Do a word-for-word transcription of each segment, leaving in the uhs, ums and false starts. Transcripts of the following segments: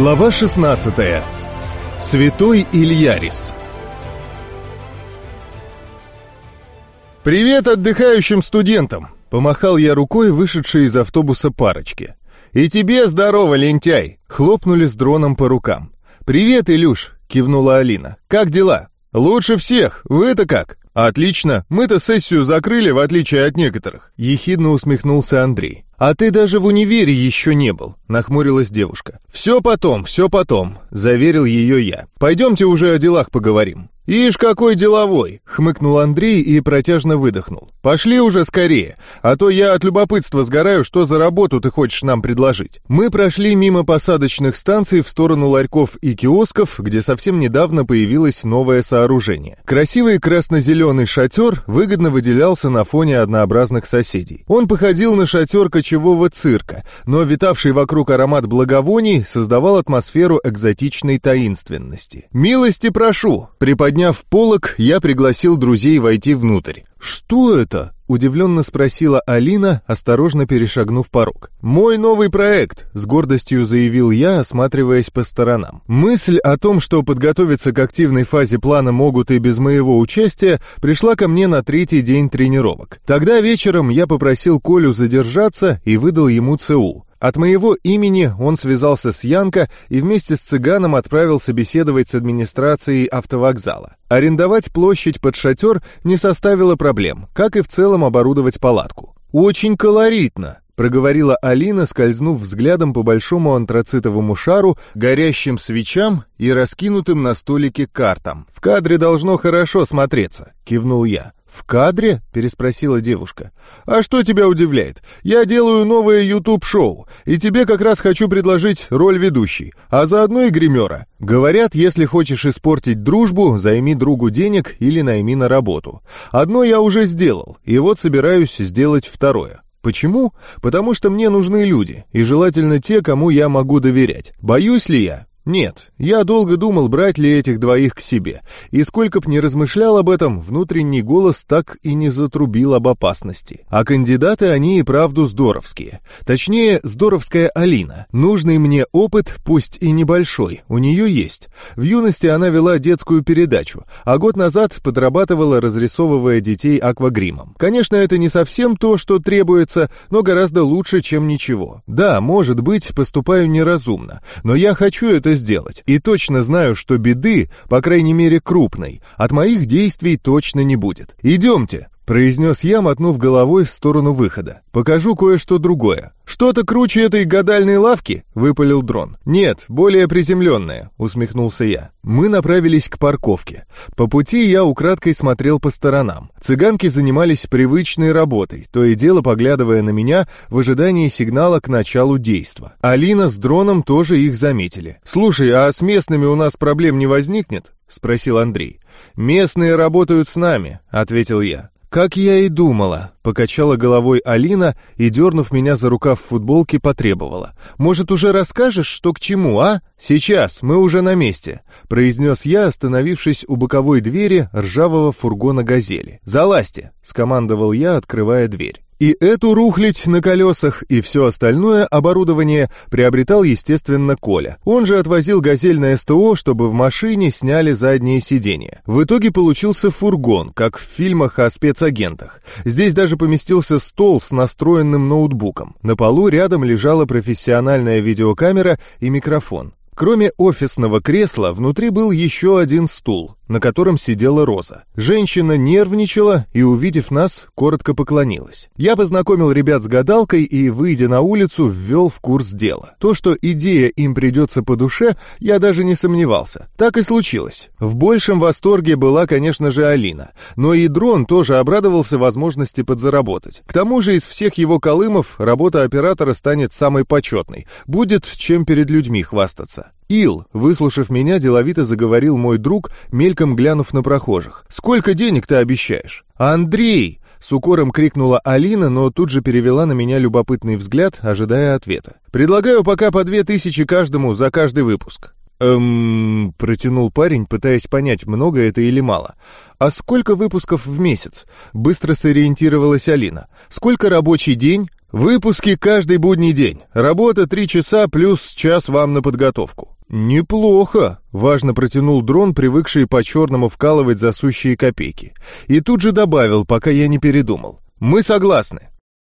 Глава шестнадцатая. Святой Ильярис. «Привет отдыхающим студентам!» — помахал я рукой вышедшей из автобуса парочке. «И тебе здорово, лентяй!» — хлопнули с дроном по рукам. «Привет, Илюш!» — кивнула Алина. «Как дела?» «Лучше всех! Вы-то как?» «Отлично! Мы-то сессию закрыли, в отличие от некоторых!» — ехидно усмехнулся Андрей. «А ты даже в универе еще не был», — нахмурилась девушка. «Все потом, все потом», — заверил ее я. «Пойдемте уже о делах поговорим». «Ишь, какой деловой!» — хмыкнул Андрей и протяжно выдохнул. «Пошли уже скорее, а то я от любопытства сгораю, что за работу ты хочешь нам предложить». Мы прошли мимо посадочных станций в сторону ларьков и киосков, где совсем недавно появилось новое сооружение. Красивый красно-зеленый шатер выгодно выделялся на фоне однообразных соседей. Он походил на шатер кочевого цирка, но витавший вокруг аромат благовоний создавал атмосферу экзотичной таинственности. «Милости прошу!» Приподняв полог, я пригласил друзей войти внутрь. «Что это?» — удивленно спросила Алина, осторожно перешагнув порог. «Мой новый проект», — с гордостью заявил я, осматриваясь по сторонам. Мысль о том, что подготовиться к активной фазе плана могут и без моего участия, пришла ко мне на третий день тренировок. Тогда вечером я попросил Колю задержаться и выдал ему ЦУ. От моего имени он связался с Янко и вместе с цыганом отправился беседовать с администрацией автовокзала. Арендовать площадь под шатер не составило проблем, как и в целом оборудовать палатку. «Очень колоритно», — проговорила Алина, скользнув взглядом по большому антрацитовому шару, горящим свечам и раскинутым на столике картам. «В кадре должно хорошо смотреться», — кивнул я. «В кадре?» — переспросила девушка. «А что тебя удивляет? Я делаю новое ютуб-шоу, и тебе как раз хочу предложить роль ведущей, а заодно и гримера. Говорят, если хочешь испортить дружбу, займи другу денег или найми на работу. Одно я уже сделал, и вот собираюсь сделать второе. Почему? Потому что мне нужны люди, и желательно те, кому я могу доверять. Боюсь ли я? Нет, я долго думал, брать ли этих двоих к себе, и сколько б ни размышлял об этом, внутренний голос так и не затрубил об опасности. А кандидаты они и правду здоровские. Точнее, здоровская Алина. Нужный мне опыт, пусть и небольшой, у нее есть. В юности она вела детскую передачу, а год назад подрабатывала, разрисовывая детей аквагримом. Конечно, это не совсем то, что требуется, но гораздо лучше, чем ничего. Да, может быть, поступаю неразумно, но я хочу это сделать, и точно знаю, что беды, по крайней мере крупной, от моих действий точно не будет. «Идемте», — произнес я, мотнув головой в сторону выхода. «Покажу кое-что другое». «Что-то круче этой гадальной лавки?» — выпалил дрон. «Нет, более приземленное», — усмехнулся я. Мы направились к парковке. По пути я украдкой смотрел по сторонам. Цыганки занимались привычной работой, то и дело поглядывая на меня в ожидании сигнала к началу действа. Алина с дроном тоже их заметили. «Слушай, а с местными у нас проблем не возникнет?» — спросил Андрей. «Местные работают с нами», — ответил я. «Как я и думала», — покачала головой Алина и, дернув меня за рукав футболки, потребовала. «Может, уже расскажешь, что к чему, а?» «Сейчас, мы уже на месте», — произнес я, остановившись у боковой двери ржавого фургона «Газели». «Залазьте», — скомандовал я, открывая дверь. И эту рухлядь на колесах, и все остальное оборудование приобретал, естественно, Коля. Он же отвозил «Газель» на СТО, чтобы в машине сняли задние сиденья. В итоге получился фургон, как в фильмах о спецагентах. Здесь даже поместился стол с настроенным ноутбуком. На полу рядом лежала профессиональная видеокамера и микрофон. Кроме офисного кресла, внутри был еще один стул, на котором сидела Роза. Женщина нервничала и, увидев нас, коротко поклонилась. Я познакомил ребят с гадалкой и, выйдя на улицу, ввел в курс дела. То, что идея им придется по душе, я даже не сомневался. Так и случилось. В большем восторге была, конечно же, Алина, но и дрон тоже обрадовался возможности подзаработать. К тому же из всех его колымов работа оператора станет самой почетной. Будет чем перед людьми хвастаться. «Ил», выслушав меня, деловито заговорил мой друг, мельком глянув на прохожих. «Сколько денег ты обещаешь?» «Андрей!» — с укором крикнула Алина, но тут же перевела на меня любопытный взгляд, ожидая ответа. «Предлагаю пока по две тысячи каждому за каждый выпуск». «Эм...» — протянул парень, пытаясь понять, много это или мало. «А сколько выпусков в месяц?» — быстро сориентировалась Алина. «Сколько рабочий день?» Выпуски каждый будний день. Работа три часа плюс час вам на подготовку». «Неплохо», — важно протянул дрон, привыкший по-черному вкалывать за сущие копейки. И тут же добавил, пока я не передумал. «Мы согласны».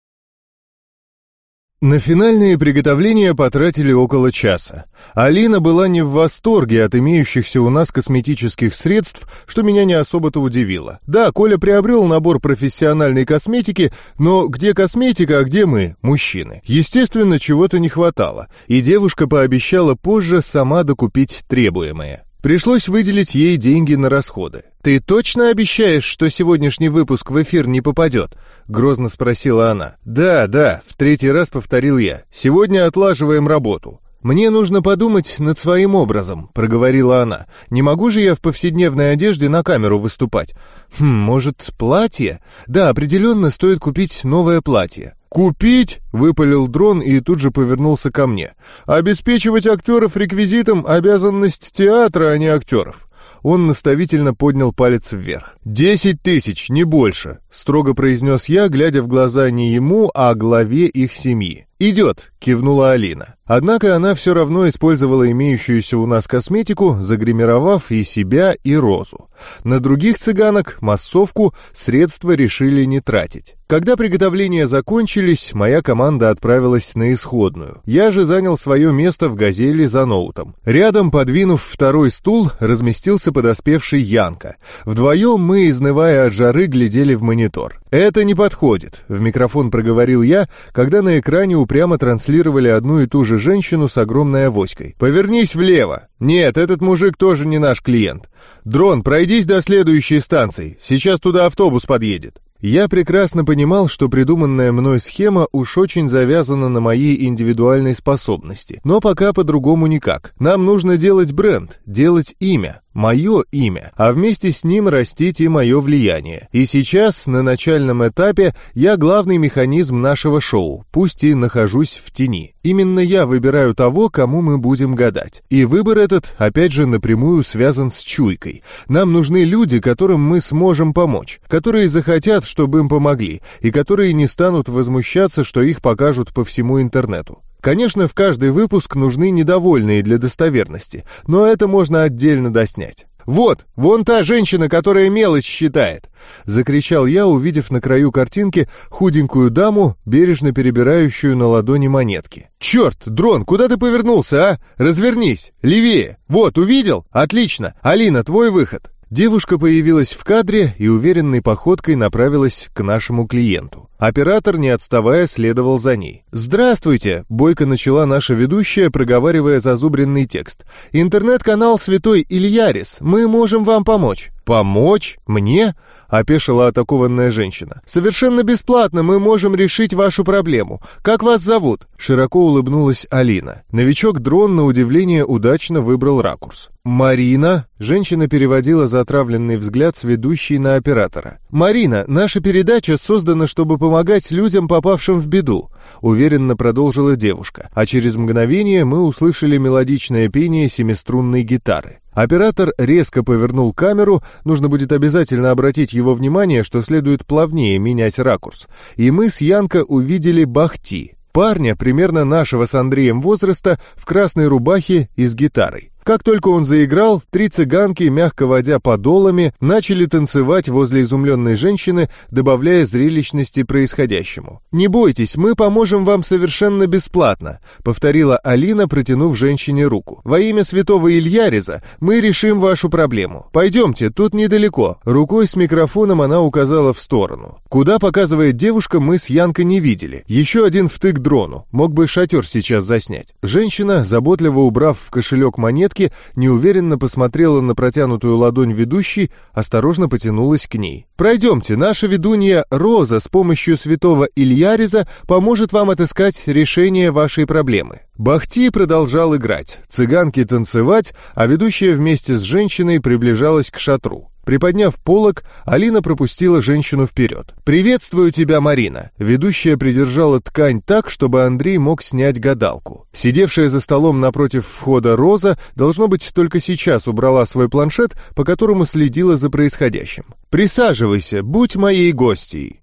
На финальные приготовления потратили около часа. Алина была не в восторге от имеющихся у нас косметических средств, что меня не особо-то удивило. Да, Коля приобрел набор профессиональной косметики, но где косметика, а где мы, мужчины? Естественно, чего-то не хватало, и девушка пообещала позже сама докупить требуемое. Пришлось выделить ей деньги на расходы. «Ты точно обещаешь, что сегодняшний выпуск в эфир не попадет?» — грозно спросила она. «Да, да», — в третий раз повторил я. «Сегодня отлаживаем работу». «Мне нужно подумать над своим образом», — проговорила она. «Не могу же я в повседневной одежде на камеру выступать? Хм, может, платье? Да, определенно стоит купить новое платье». «Купить?» — выпалил дрон и тут же повернулся ко мне. «Обеспечивать актеров реквизитом — обязанность театра, а не актеров». Он наставительно поднял палец вверх. «Десять тысяч, не больше», — строго произнес я, глядя в глаза не ему, а главе их семьи. «Идет», — кивнула Алина. Однако она все равно использовала имеющуюся у нас косметику, загримировав и себя, и Розу. На других цыганок, массовку, средства решили не тратить. Когда приготовления закончились, моя команда отправилась на исходную. Я же занял свое место в «Газели» за ноутом. Рядом, подвинув второй стул, разместился подоспевший Янка. Вдвоем мы, изнывая от жары, глядели в монитор. «Это не подходит», — в микрофон проговорил я, когда на экране упрямо транслировали одну и ту же женщину с огромной авоськой. «Повернись влево». «Нет, этот мужик тоже не наш клиент. Дрон, пройдись до следующей станции. Сейчас туда автобус подъедет». Я прекрасно понимал, что придуманная мной схема уж очень завязана на моей индивидуальной способности. Но пока по-другому никак. Нам нужно делать бренд, делать имя. Мое имя, а вместе с ним растить и мое влияние. И сейчас, на начальном этапе, я главный механизм нашего шоу, пусть и нахожусь в тени. Именно я выбираю того, кому мы будем гадать. И выбор этот, опять же, напрямую связан с чуйкой. Нам нужны люди, которым мы сможем помочь, которые захотят, чтобы им помогли, и которые не станут возмущаться, что их покажут по всему интернету. Конечно, в каждый выпуск нужны недовольные для достоверности, но это можно отдельно доснять. «Вот, вон та женщина, которая мелочь считает!» — закричал я, увидев на краю картинки худенькую даму, бережно перебирающую на ладони монетки. «Черт, дрон, куда ты повернулся, а? Развернись! Левее! Вот, увидел? Отлично! Алина, твой выход!» Девушка появилась в кадре и уверенной походкой направилась к нашему клиенту. Оператор, не отставая, следовал за ней. «Здравствуйте!» — бойко начала наша ведущая, проговаривая зазубренный текст. «Интернет-канал «Святой Ильярис». Мы можем вам помочь». «Помочь? Мне?» — опешила атакованная женщина. «Совершенно бесплатно мы можем решить вашу проблему. Как вас зовут?» Широко улыбнулась Алина. Новичок-дрон, на удивление, удачно выбрал ракурс. «Марина?» — женщина переводила затравленный взгляд с ведущей на оператора. «Марина, наша передача создана, чтобы помогать людям, попавшим в беду», — уверенно продолжила девушка. А через мгновение мы услышали мелодичное пение семиструнной гитары. Оператор резко повернул камеру, нужно будет обязательно обратить его внимание, что следует плавнее менять ракурс. И мы с Янко увидели Бахти, парня примерно нашего с Андреем возраста, в красной рубахе и с гитарой. Как только он заиграл, три цыганки, мягко водя подолами, начали танцевать возле изумленной женщины, добавляя зрелищности происходящему. «Не бойтесь, мы поможем вам совершенно бесплатно», — повторила Алина, протянув женщине руку. «Во имя святого Ильяриза мы решим вашу проблему. Пойдемте, тут недалеко». Рукой с микрофоном она указала в сторону. Куда показывает девушка, мы с Янкой не видели. Еще один втык дрону. Мог бы шатер сейчас заснять. Женщина, заботливо убрав в кошелек монет, неуверенно посмотрела на протянутую ладонь ведущей, осторожно потянулась к ней. «Пройдемте, наша ведунья Роза с помощью святого Ильяриза поможет вам отыскать решение вашей проблемы». Бахти продолжал играть, цыганки танцевать, а ведущая вместе с женщиной приближалась к шатру. Приподняв полог, Алина пропустила женщину вперед. «Приветствую тебя, Марина!» Ведущая придержала ткань так, чтобы Андрей мог снять гадалку. Сидевшая за столом напротив входа Роза, должно быть, только сейчас убрала свой планшет, по которому следила за происходящим. «Присаживайся, будь моей гостьей!»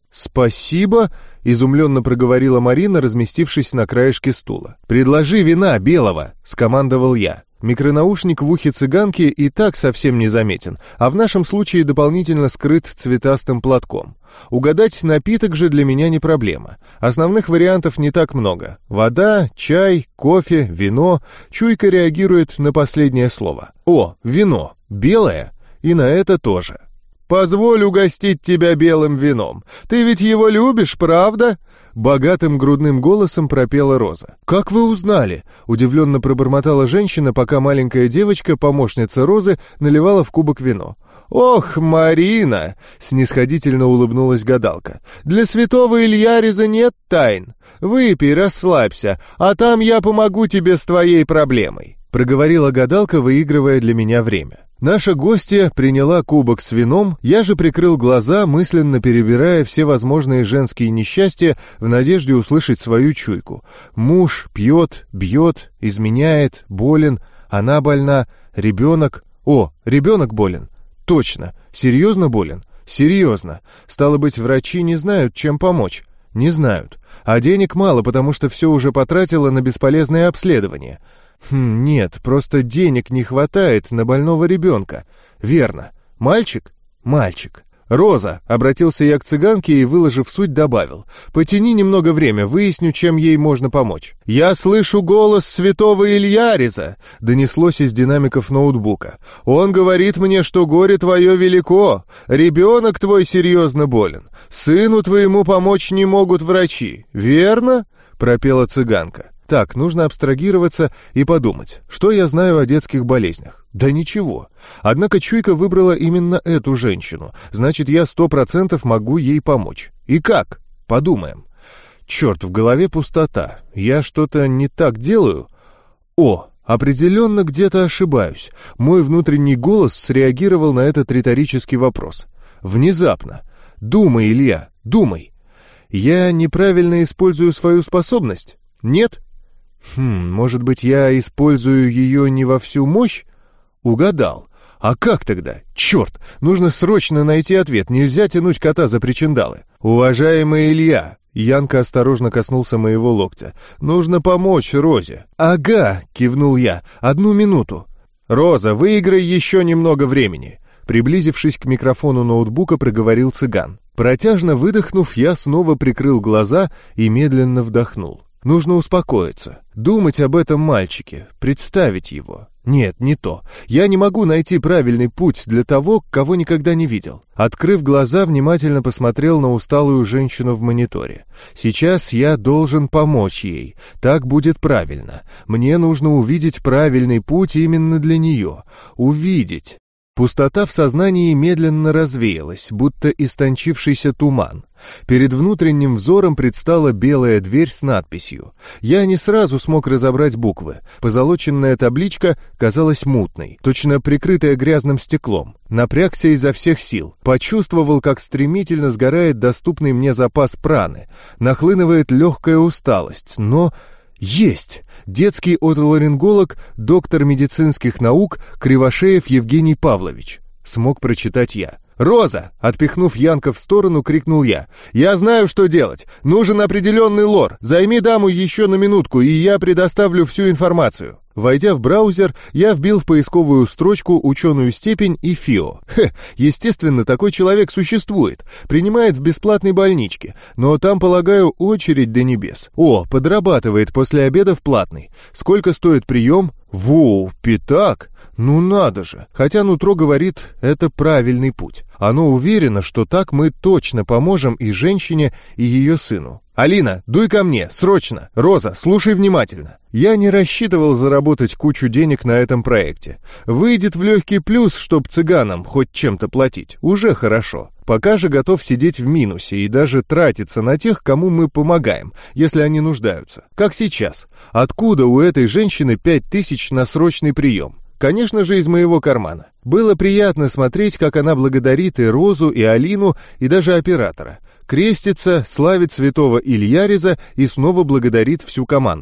«Спасибо», — изумленно проговорила Марина, разместившись на краешке стула. «Предложи вина белого», — скомандовал я. Микронаушник в ухе цыганки и так совсем не заметен, а в нашем случае дополнительно скрыт цветастым платком. Угадать напиток же для меня не проблема. Основных вариантов не так много. Вода, чай, кофе, вино. Чуйка реагирует на последнее слово. О, вино. Белое. И на это тоже. «Позволь угостить тебя белым вином. Ты ведь его любишь, правда?» Богатым грудным голосом пропела Роза. «Как вы узнали?» — удивленно пробормотала женщина, пока маленькая девочка, помощница Розы, наливала в кубок вино. «Ох, Марина!» — снисходительно улыбнулась гадалка. «Для святого Ильяриза нет тайн. Выпей, расслабься, а там я помогу тебе с твоей проблемой», — проговорила гадалка, выигрывая для меня время. Наша гостья приняла кубок с вином, я же прикрыл глаза, мысленно перебирая все возможные женские несчастья в надежде услышать свою чуйку. Муж пьет, бьет, изменяет, болен, она больна, ребенок... О, ребенок болен. Точно. Серьезно болен? Серьезно. Стало быть, врачи не знают, чем помочь. Не знают. А денег мало, потому что все уже потратила на бесполезное обследование. Хм, нет, просто денег не хватает на больного ребенка. Верно. Мальчик? Мальчик. «Роза», — обратился я к цыганке и, выложив суть, добавил. «Потяни немного время, выясню, чем ей можно помочь». «Я слышу голос святого Ильяриза», — донеслось из динамиков ноутбука. «Он говорит мне, что горе твое велико. Ребенок твой серьезно болен. Сыну твоему помочь не могут врачи. Верно?» — пропела цыганка. Так, нужно абстрагироваться и подумать, что я знаю о детских болезнях. Да ничего. Однако чуйка выбрала именно эту женщину, значит, я сто процентов могу ей помочь. И как? Подумаем. Черт, в голове пустота. Я что-то не так делаю? О, определенно где-то ошибаюсь. Мой внутренний голос среагировал на этот риторический вопрос. Внезапно. Думай, Илья, думай. Я неправильно использую свою способность? Нет? Хм, может быть, я использую ее не во всю мощь? Угадал. А как тогда? Черт, нужно срочно найти ответ, нельзя тянуть кота за причиндалы. Уважаемый Илья, Янка осторожно коснулся моего локтя, нужно помочь Розе. Ага, кивнул я, одну минуту. Роза, выиграй еще немного времени. Приблизившись к микрофону ноутбука, проговорил цыган. Протяжно выдохнув, я снова прикрыл глаза и медленно вдохнул. Нужно успокоиться, думать об этом мальчике, представить его. Нет, не то. Я не могу найти правильный путь для того, кого никогда не видел. Открыв глаза, внимательно посмотрел на усталую женщину в мониторе. Сейчас я должен помочь ей. Так будет правильно. Мне нужно увидеть правильный путь именно для нее. Увидеть. Пустота в сознании медленно развеялась, будто истончившийся туман. Перед внутренним взором предстала белая дверь с надписью. Я не сразу смог разобрать буквы. Позолоченная табличка казалась мутной, точно прикрытая грязным стеклом. Напрягся изо всех сил. Почувствовал, как стремительно сгорает доступный мне запас праны. Нахлынывает легкая усталость, но... Есть! Детский отоларинголог, доктор медицинских наук Кривошеев Евгений Павлович. Смог прочитать я. «Роза!» — отпихнув Янка в сторону, крикнул я. «Я знаю, что делать. Нужен определенный лор. Займи даму еще на минутку, и я предоставлю всю информацию». Войдя в браузер, я вбил в поисковую строчку ученую степень и ФИО. Хе, естественно, такой человек существует. Принимает в бесплатной больничке. Но там, полагаю, очередь до небес. О, подрабатывает после обеда в платной. Сколько стоит прием? Воу, пятак! Ну надо же! Хотя нутро говорит, это правильный путь. Оно уверено, что так мы точно поможем и женщине, и ее сыну. «Алина, дуй ко мне, срочно! Роза, слушай внимательно!» Я не рассчитывал заработать кучу денег на этом проекте. Выйдет в легкий плюс, чтоб цыганам хоть чем-то платить. Уже хорошо. Пока же готов сидеть в минусе и даже тратиться на тех, кому мы помогаем, если они нуждаются. Как сейчас. Откуда у этой женщины пять тысяч на срочный прием? Конечно же, из моего кармана. Было приятно смотреть, как она благодарит и Розу, и Алину, и даже оператора. Крестится, славит святого Ильяриза и снова благодарит всю команду.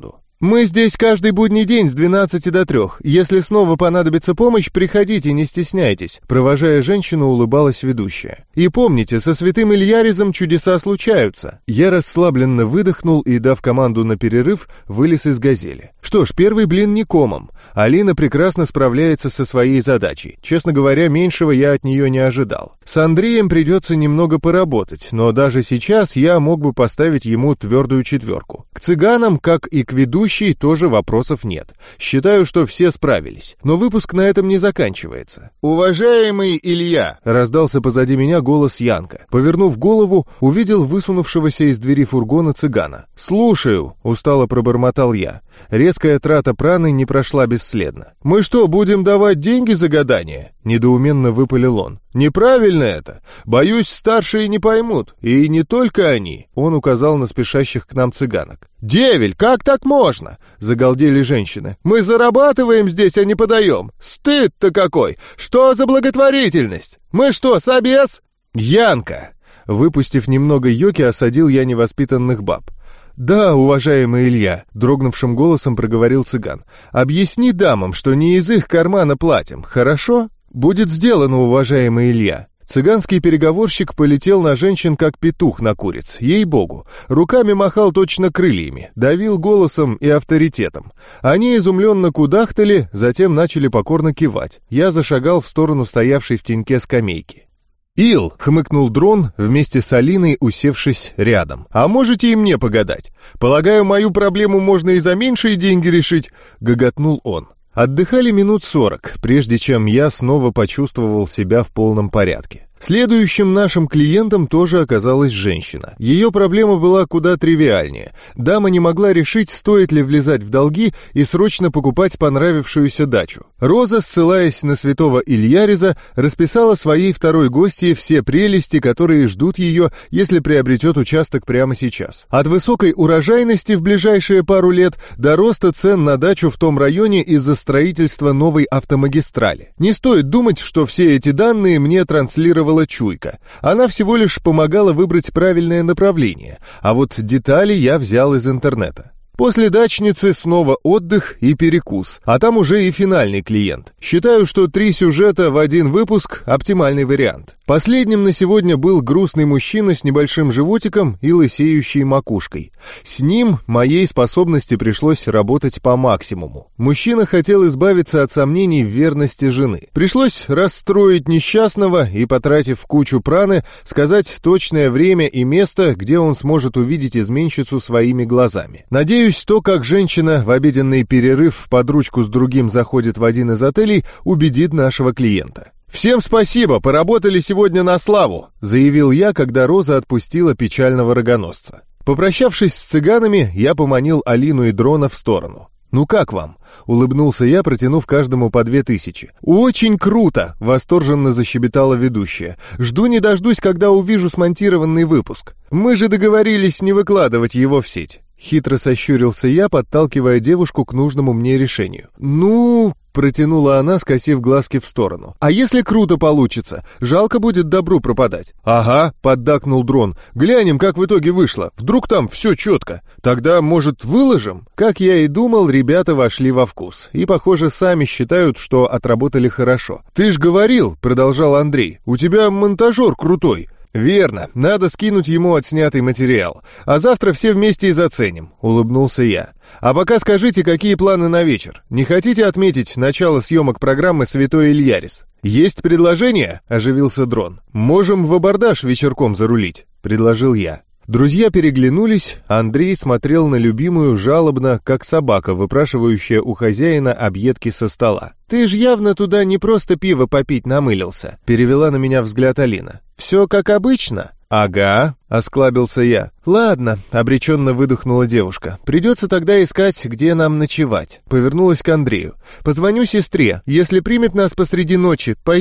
Мы здесь каждый будний день с двенадцати до трех. Если снова понадобится помощь, приходите, не стесняйтесь», — провожая женщину, улыбалась ведущая. «И помните, со святым Ильяризом чудеса случаются». Я расслабленно выдохнул и, дав команду на перерыв, вылез из «Газели». Что ж, первый блин не комом. Алина прекрасно справляется со своей задачей. Честно говоря, меньшего я от нее не ожидал. С Андреем придется немного поработать, но даже сейчас я мог бы поставить ему твердую четверку. К цыганам, как и к ведущей, тоже вопросов нет. Считаю, что все справились. Но выпуск на этом не заканчивается. «Уважаемый Илья!» — раздался позади меня голос Янка. Повернув голову, увидел высунувшегося из двери фургона цыгана. «Слушаю!» — устало пробормотал я. Резкая трата праны не прошла бесследно. «Мы что, будем давать деньги за гадание?» — недоуменно выпалил он. «Неправильно это. Боюсь, старшие не поймут. И не только они», — он указал на спешащих к нам цыганок. «Девель, как так можно?» — загалдели женщины. «Мы зарабатываем здесь, а не подаем. Стыд-то какой! Что за благотворительность? Мы что, собес?» «Янка!» — выпустив немного йоки, осадил я невоспитанных баб. «Да, уважаемый Илья», — дрогнувшим голосом проговорил цыган. «Объясни дамам, что не из их кармана платим, хорошо?» «Будет сделано, уважаемый Илья». Цыганский переговорщик полетел на женщин, как петух на куриц, ей-богу. Руками махал точно крыльями, давил голосом и авторитетом. Они изумленно кудахтали, затем начали покорно кивать. Я зашагал в сторону стоявшей в теньке скамейки. «Ил!» — хмыкнул дрон, вместе с Алиной усевшись рядом. «А можете и мне погадать? Полагаю, мою проблему можно и за меньшие деньги решить?» — гоготнул он. Отдыхали минут сорок, прежде чем я снова почувствовал себя в полном порядке. Следующим нашим клиентом тоже оказалась женщина. Ее проблема была куда тривиальнее. Дама не могла решить, стоит ли влезать в долги и срочно покупать понравившуюся дачу. Роза, ссылаясь на святого Ильяриза, расписала своей второй гостье все прелести, которые ждут ее, если приобретет участок прямо сейчас. От высокой урожайности в ближайшие пару лет до роста цен на дачу в том районе из-за строительства новой автомагистрали. Не стоит думать, что все эти данные мне транслировали чуйка. Она всего лишь помогала выбрать правильное направление, а вот детали я взял из интернета. После дачницы снова отдых и перекус, а там уже и финальный клиент. Считаю, что три сюжета в один выпуск – оптимальный вариант. Последним на сегодня был грустный мужчина с небольшим животиком и лысеющей макушкой. С ним моей способности пришлось работать по максимуму. Мужчина хотел избавиться от сомнений в верности жены. Пришлось расстроить несчастного и, потратив кучу праны, сказать точное время и место, где он сможет увидеть изменщицу своими глазами. Надеюсь, то, как женщина в обеденный перерыв под ручку с другим заходит в один из отелей, убедит нашего клиента. «Всем спасибо, поработали сегодня на славу», — заявил я, когда Роза отпустила печального рогоносца. Попрощавшись с цыганами, я поманил Алину и дрона в сторону. «Ну как вам?» — улыбнулся я, протянув каждому по две тысячи. «Очень круто!» — восторженно защебетала ведущая. «Жду не дождусь, когда увижу смонтированный выпуск. Мы же договорились не выкладывать его в сеть». Хитро сощурился я, подталкивая девушку к нужному мне решению. «Ну...» — протянула она, скосив глазки в сторону. «А если круто получится? Жалко будет добру пропадать». «Ага», — поддакнул дрон. «Глянем, как в итоге вышло. Вдруг там все четко. Тогда, может, выложим?» Как я и думал, ребята вошли во вкус. И, похоже, сами считают, что отработали хорошо. «Ты ж говорил», — продолжал Андрей, — «у тебя монтажер крутой». «Верно, надо скинуть ему отснятый материал, а завтра все вместе и заценим», — улыбнулся я. «А пока скажите, какие планы на вечер? Не хотите отметить начало съемок программы «Святой Ильярис»?» «Есть предложение?» — оживился дрон. «Можем в абордаж вечерком зарулить», — предложил я. Друзья переглянулись, Андрей смотрел на любимую жалобно, как собака, выпрашивающая у хозяина объедки со стола. «Ты ж явно туда не просто пиво попить намылился», — перевела на меня взгляд Алина. «Все как обычно?» «Ага», — осклабился я. «Ладно», — обреченно выдохнула девушка. «Придется тогда искать, где нам ночевать». Повернулась к Андрею. «Позвоню сестре. Если примет нас посреди ночи, пойдем».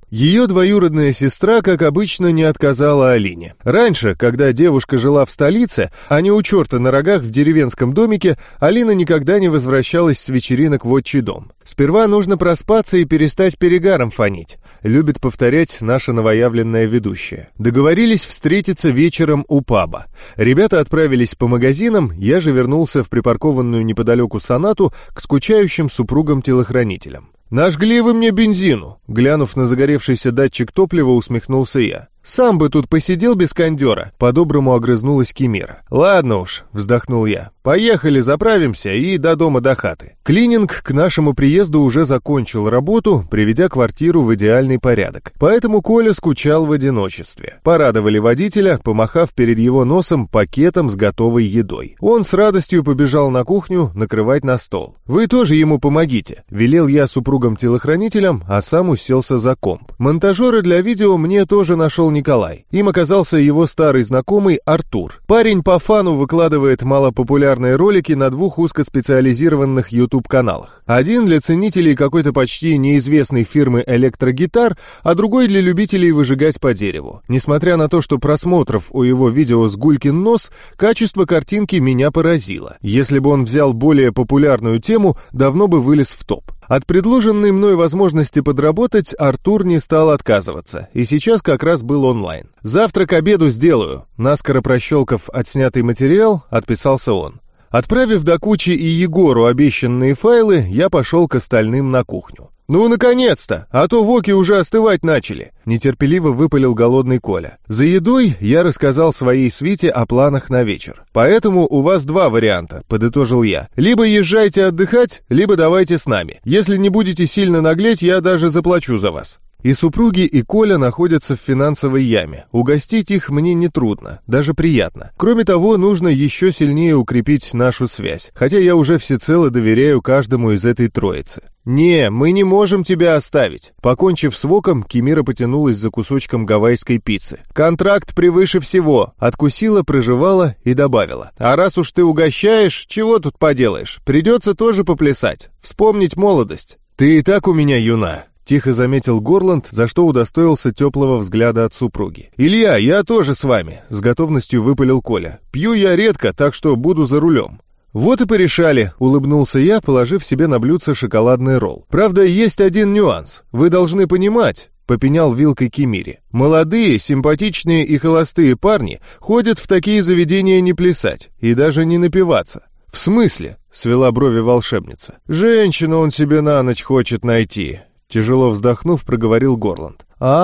Ее двоюродная сестра, как обычно, не отказала Алине. Раньше, когда девушка жила в столице, а не у черта на рогах в деревенском домике, Алина никогда не возвращалась с вечеринок в отчий дом. «Сперва нужно проспаться и перестать перегаром фонить», любит повторять наша новоявленная ведущая. Договорились встретиться вечером у паба. Ребята отправились по магазинам, я же вернулся в припаркованную неподалеку Сонату к скучающим супругам-телохранителям. «Нажгли вы мне бензину!» Глянув на загоревшийся датчик топлива, усмехнулся я. «Сам бы тут посидел без кондера», — по-доброму огрызнулась Кимира. «Ладно уж», — вздохнул я. «Поехали, заправимся и до дома до хаты». Клининг к нашему приезду уже закончил работу, приведя квартиру в идеальный порядок. Поэтому Коля скучал в одиночестве. Порадовали водителя, помахав перед его носом пакетом с готовой едой. Он с радостью побежал на кухню накрывать на стол. «Вы тоже ему помогите», — велел я супругам-телохранителям, а сам уселся за комп. Монтажеры для видео мне тоже нашел Николай. Им оказался его старый знакомый Артур. Парень по фану выкладывает малопопулярные ролики на двух узкоспециализированных YouTube-каналах. Один для ценителей какой-то почти неизвестной фирмы электрогитар, а другой для любителей выжигать по дереву. Несмотря на то, что просмотров у его видео с гулькин нос, качество картинки меня поразило. Если бы он взял более популярную тему, давно бы вылез в топ. От предложенной мной возможности подработать Артур не стал отказываться, и сейчас как раз был онлайн. «Завтра к обеду сделаю», — наскоро прощелкав отснятый материал, отписался он. Отправив до кучи и Егору обещанные файлы, я пошел к остальным на кухню. «Ну, наконец-то! А то воки уже остывать начали!» — нетерпеливо выпалил голодный Коля. За едой я рассказал своей свите о планах на вечер. «Поэтому у вас два варианта», — подытожил я. «Либо езжайте отдыхать, либо давайте с нами. Если не будете сильно наглеть, я даже заплачу за вас». И супруги, и Коля находятся в финансовой яме. Угостить их мне нетрудно, даже приятно. Кроме того, нужно еще сильнее укрепить нашу связь, хотя я уже всецело доверяю каждому из этой троицы. «Не, мы не можем тебя оставить». Покончив с воком, Кимира потянулась за кусочком гавайской пиццы. «Контракт превыше всего». Откусила, прожевала и добавила. «А раз уж ты угощаешь, чего тут поделаешь? Придется тоже поплясать. Вспомнить молодость». «Ты и так у меня юна», — тихо заметил Горланд, за что удостоился теплого взгляда от супруги. «Илья, я тоже с вами», — с готовностью выпалил Коля. «Пью я редко, так что буду за рулем». «Вот и порешали», — улыбнулся я, положив себе на блюдце шоколадный ролл. «Правда, есть один нюанс. Вы должны понимать», — попенял вилкой Кимире. «Молодые, симпатичные и холостые парни ходят в такие заведения не плясать и даже не напиваться». «В смысле?» — свела брови волшебница. «Женщину он себе на ночь хочет найти», — тяжело вздохнув, проговорил Горланд.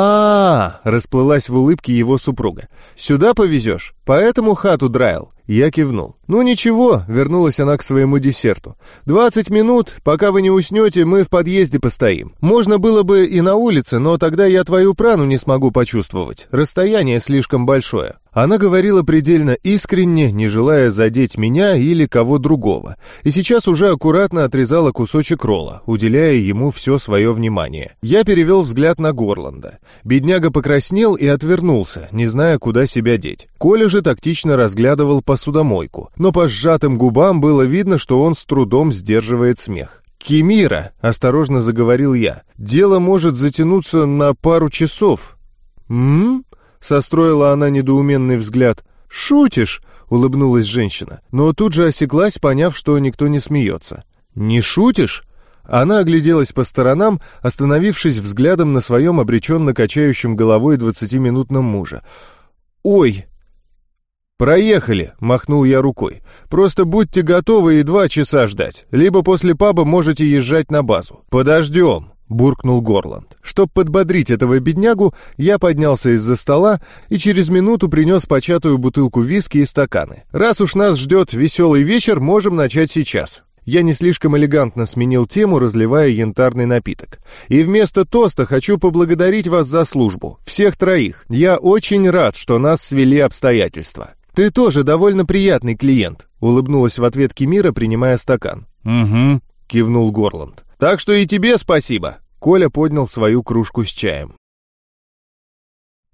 а, -а, -а расплылась в улыбке его супруга. «Сюда повезешь? Поэтому хату драил?» Я кивнул. «Ну ничего», — вернулась она к своему десерту. «Двадцать минут, пока вы не уснете, мы в подъезде постоим. Можно было бы и на улице, но тогда я твою прану не смогу почувствовать. Расстояние слишком большое». Она говорила предельно искренне, не желая задеть меня или кого другого. И сейчас уже аккуратно отрезала кусочек ролла, уделяя ему все свое внимание. Я перевел взгляд на Горланда. Бедняга покраснел и отвернулся, не зная, куда себя деть. Коля же тактично разглядывал посудомойку, но по сжатым губам было видно, что он с трудом сдерживает смех. «Кимира», — осторожно заговорил я, — «дело может затянуться на пару часов». «М-м-м?» — состроила она недоуменный взгляд. «Шутишь?» — улыбнулась женщина, но тут же осеклась, поняв, что никто не смеется. «Не шутишь?» Она огляделась по сторонам, остановившись взглядом на своем обреченно качающем головой двадцатиминутном муже. «Ой!» «Проехали», — махнул я рукой. «Просто будьте готовы и два часа ждать. Либо после паба можете езжать на базу». «Подождем», — буркнул Горланд. Чтоб подбодрить этого беднягу, я поднялся из-за стола и через минуту принес початую бутылку виски и стаканы. «Раз уж нас ждет веселый вечер, можем начать сейчас». Я не слишком элегантно сменил тему, разливая янтарный напиток. «И вместо тоста хочу поблагодарить вас за службу. Всех троих. Я очень рад, что нас свели обстоятельства». «Ты тоже довольно приятный клиент», — улыбнулась в ответ Кимира, принимая стакан. «Угу», — кивнул Горланд. «Так что и тебе спасибо». Коля поднял свою кружку с чаем.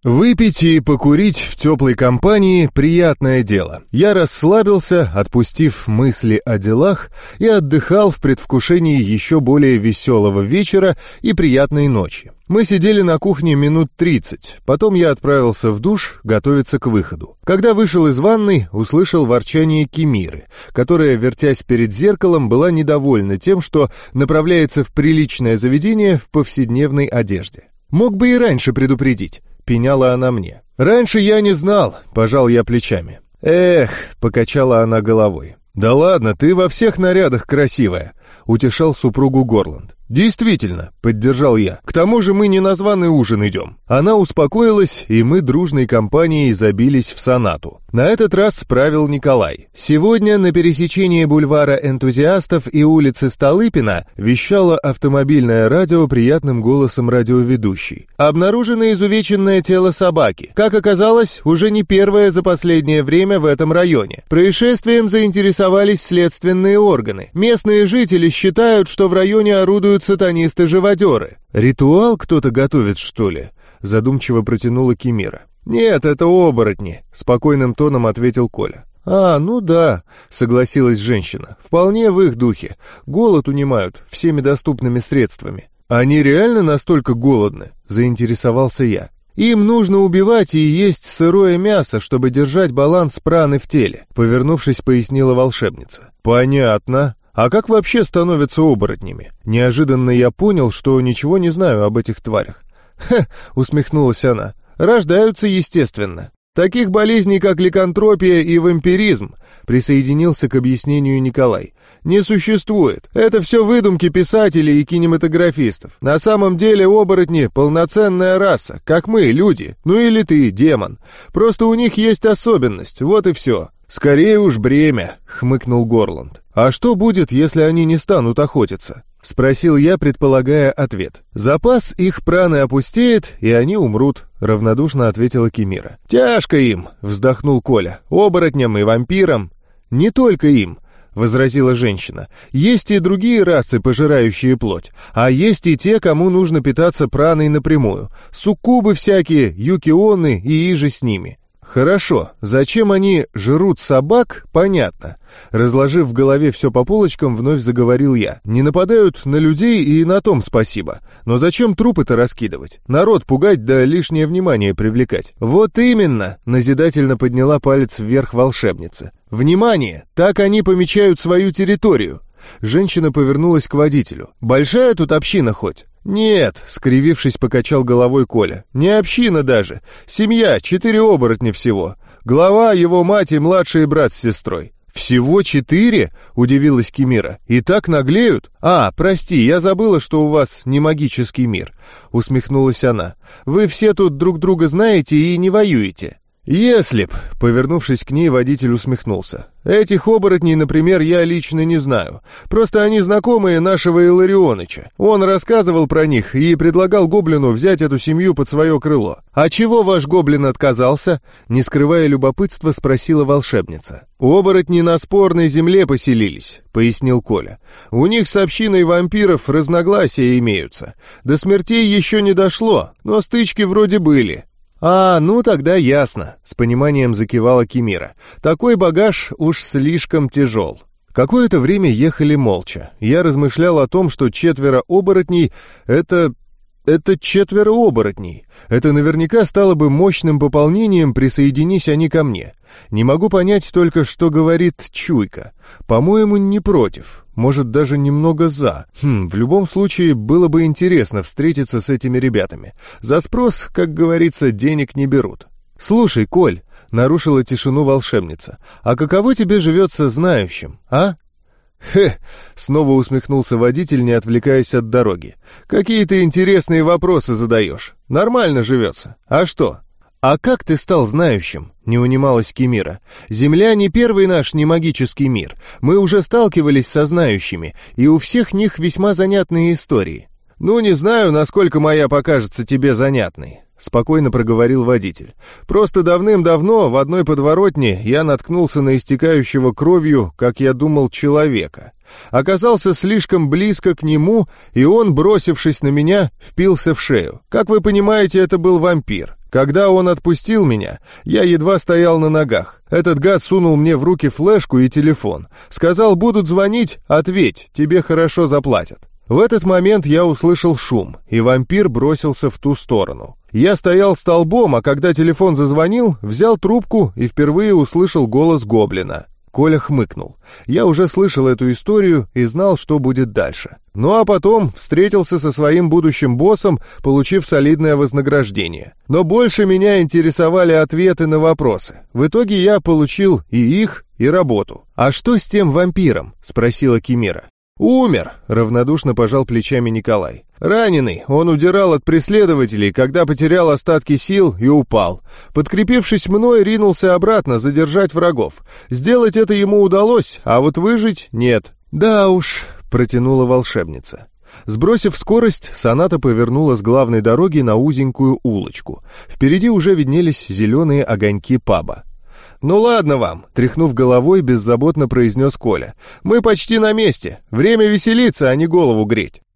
Выпить и покурить в теплой компании – приятное дело. Я расслабился, отпустив мысли о делах, и отдыхал в предвкушении еще более веселого вечера и приятной ночи. Мы сидели на кухне минут тридцать, потом я отправился в душ готовиться к выходу. Когда вышел из ванной, услышал ворчание Кимиры, которая, вертясь перед зеркалом, была недовольна тем, что направляется в приличное заведение в повседневной одежде. «Мог бы и раньше предупредить», — пеняла она мне. «Раньше я не знал», — пожал я плечами. «Эх», — покачала она головой. «Да ладно, ты во всех нарядах красивая», — утешал супругу Горланд. «Действительно», — поддержал я. «К тому же мы не на званый ужин идем». Она успокоилась, и мы дружной компанией забились в сонату. На этот раз правил Николай. Сегодня на пересечении бульвара Энтузиастов и улицы Столыпина вещало автомобильное радио приятным голосом радиоведущей. Обнаружено изувеченное тело собаки. Как оказалось, уже не первое за последнее время в этом районе. Происшествием заинтересовались следственные органы. Местные жители считают, что в районе орудуют сатанисты-живодеры. «Ритуал кто-то готовит, что ли?» — задумчиво протянула Кимира. «Нет, это оборотни», — спокойным тоном ответил Коля. «А, ну да», — согласилась женщина. «Вполне в их духе. Голод унимают всеми доступными средствами». «Они реально настолько голодны?» — заинтересовался я. «Им нужно убивать и есть сырое мясо, чтобы держать баланс праны в теле», — повернувшись, пояснила волшебница. «Понятно. А как вообще становятся оборотнями? Неожиданно я понял, что ничего не знаю об этих тварях». «Ха!» — усмехнулась она. «Рождаются, естественно. Таких болезней, как ликантропия и вампиризм», — присоединился к объяснению Николай, — «не существует. Это все выдумки писателей и кинематографистов. На самом деле оборотни — полноценная раса, как мы, люди. Ну или ты, демон. Просто у них есть особенность, вот и все». «Скорее уж бремя», — хмыкнул Горланд. «А что будет, если они не станут охотиться?» — спросил я, предполагая ответ. «Запас их праны опустеет, и они умрут», — равнодушно ответила Кимира. «Тяжко им», — вздохнул Коля, — «оборотням и вампирам». «Не только им», — возразила женщина. «Есть и другие расы, пожирающие плоть, а есть и те, кому нужно питаться праной напрямую. Суккубы всякие, юкионы и иже с ними». «Хорошо, зачем они жрут собак, понятно». Разложив в голове все по полочкам, вновь заговорил я. «Не нападают на людей, и на том спасибо. Но зачем трупы-то раскидывать? Народ пугать да лишнее внимание привлекать». «Вот именно», — назидательно подняла палец вверх волшебница. «Внимание! Так они помечают свою территорию». Женщина повернулась к водителю. «Большая тут община хоть?» «Нет», — скривившись, покачал головой Коля. «Не община даже. Семья, четыре оборотня всего. Глава, его мать и младший брат с сестрой». «Всего четыре?» — удивилась Кимира. «И так наглеют?» «А, прости, я забыла, что у вас не магический мир», — усмехнулась она. «Вы все тут друг друга знаете и не воюете». «Если б», — повернувшись к ней, водитель усмехнулся. «Этих оборотней, например, я лично не знаю. Просто они знакомые нашего Илларионыча. Он рассказывал про них и предлагал гоблину взять эту семью под свое крыло». «А чего ваш гоблин отказался?» — не скрывая любопытства, спросила волшебница. «Оборотни на спорной земле поселились», — пояснил Коля. «У них с общиной вампиров разногласия имеются. До смертей еще не дошло, но стычки вроде были». «А, ну тогда ясно», — с пониманием закивала Кимира. «Такой багаж уж слишком тяжел». Какое-то время ехали молча. Я размышлял о том, что четверо оборотней — это... Это четверо оборотней. Это наверняка стало бы мощным пополнением, присоединись они ко мне. Не могу понять только, что говорит чуйка. По-моему, не против. Может, даже немного за. Хм, в любом случае, было бы интересно встретиться с этими ребятами. За спрос, как говорится, денег не берут. «Слушай, Коль», — нарушила тишину волшебница, «а каково тебе живется знающим, а?» «Хе!» — снова усмехнулся водитель, не отвлекаясь от дороги. «Какие ты интересные вопросы задаешь. Нормально живется. А что?» «А как ты стал знающим?» — не унималась Кимира. «Земля не первый наш немагический мир. Мы уже сталкивались со знающими, и у всех них весьма занятные истории». «Ну, не знаю, насколько моя покажется тебе занятной», — спокойно проговорил водитель. «Просто давным-давно в одной подворотне я наткнулся на истекающего кровью, как я думал, человека. Оказался слишком близко к нему, и он, бросившись на меня, впился в шею. Как вы понимаете, это был вампир. Когда он отпустил меня, я едва стоял на ногах. Этот гад сунул мне в руки флешку и телефон. Сказал, будут звонить, ответь, тебе хорошо заплатят. В этот момент я услышал шум, и вампир бросился в ту сторону. Я стоял столбом, а когда телефон зазвонил, взял трубку и впервые услышал голос гоблина. Коля хмыкнул. Я уже слышал эту историю и знал, что будет дальше. Ну а потом встретился со своим будущим боссом, получив солидное вознаграждение. Но больше меня интересовали ответы на вопросы. В итоге я получил и их, и работу. «А что с тем вампиром?» — спросила Кимера. «Умер», — равнодушно пожал плечами Николай. «Раненый, он удирал от преследователей, когда потерял остатки сил и упал. Подкрепившись мной, ринулся обратно задержать врагов. Сделать это ему удалось, а вот выжить нет». «Да уж», — протянула волшебница. Сбросив скорость, Соната повернула с главной дороги на узенькую улочку. Впереди уже виднелись зеленые огоньки паба. «Ну ладно вам», — тряхнув головой, беззаботно произнес Коля. «Мы почти на месте. Время веселиться, а не голову греть».